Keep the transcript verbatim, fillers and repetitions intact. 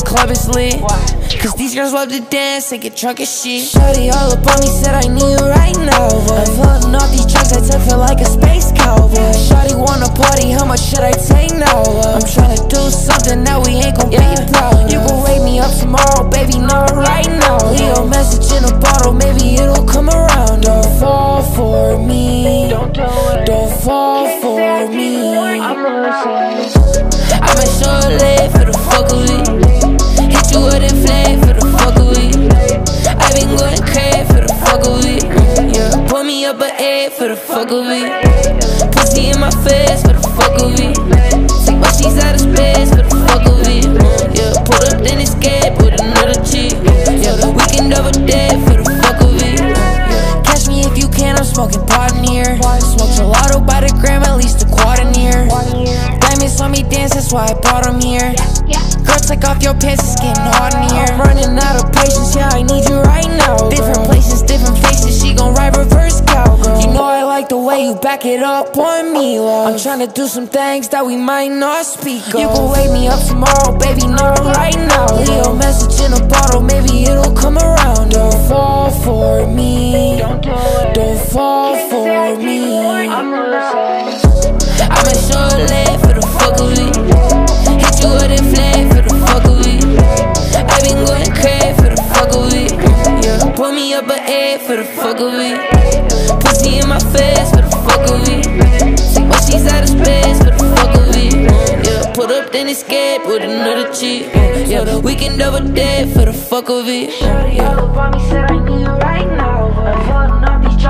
club is lit. Cause these girls love to dance and get drunk as shit. Shorty all up on me, said I need you right now, boy. I'm floating off these drugs, I took feel like a space cowboy. Shorty wanna party, how much should I take now, boy? I'm tryna do something that we ain't gon' yeah. be proud of. You gon' wake me up tomorrow, baby, not right now. Leave a message in a bottle, maybe it'll come around. Don't fall for me, don't do it. Don't fall for me. I'ma show a leg for the fuck of it. Hit you with a flame for the fuck of it. I been going crazy for the fuck of it. Yeah, put me up a egg for the fuck of it. Pussy in my face for the fuck of it. See what she's out of space for the fuck of it. Yeah, put up then escape with another chick. Yeah, we can double date for the fuck of it. Yeah. Catch me if you can, I'm smoking pot in here. Smoke gelato by the gram, at least a quart in here. Diamonds on me dance, that's why I brought them here. Girl, take off your pants, it's getting hot in here. I'm running out of patience, yeah, I need you right now. Different places, different faces, she gon' ride reverse cowgirl. You know I like the way you back it up on me, love. I'm tryna do some things that we might not speak of. You gon' wake me up tomorrow, baby, not right now. Leave a message in a bottle, maybe it'll come around. Don't fall for me, don't do it. Don't fall for me. I'ma show a leg for the fuck of it. Hit you with a flame for the fuck of it. I been going crazy for the fuck of it. Yeah, put me up a egg for the fuck of it. Pussy in my face for the fuck of it. See what she's out of space for the fuck of it. Yeah, put up then escape with another chick. Yeah, we can double date for the fuck of it. Shorty all up on me, said I need you right now. I'm falling off these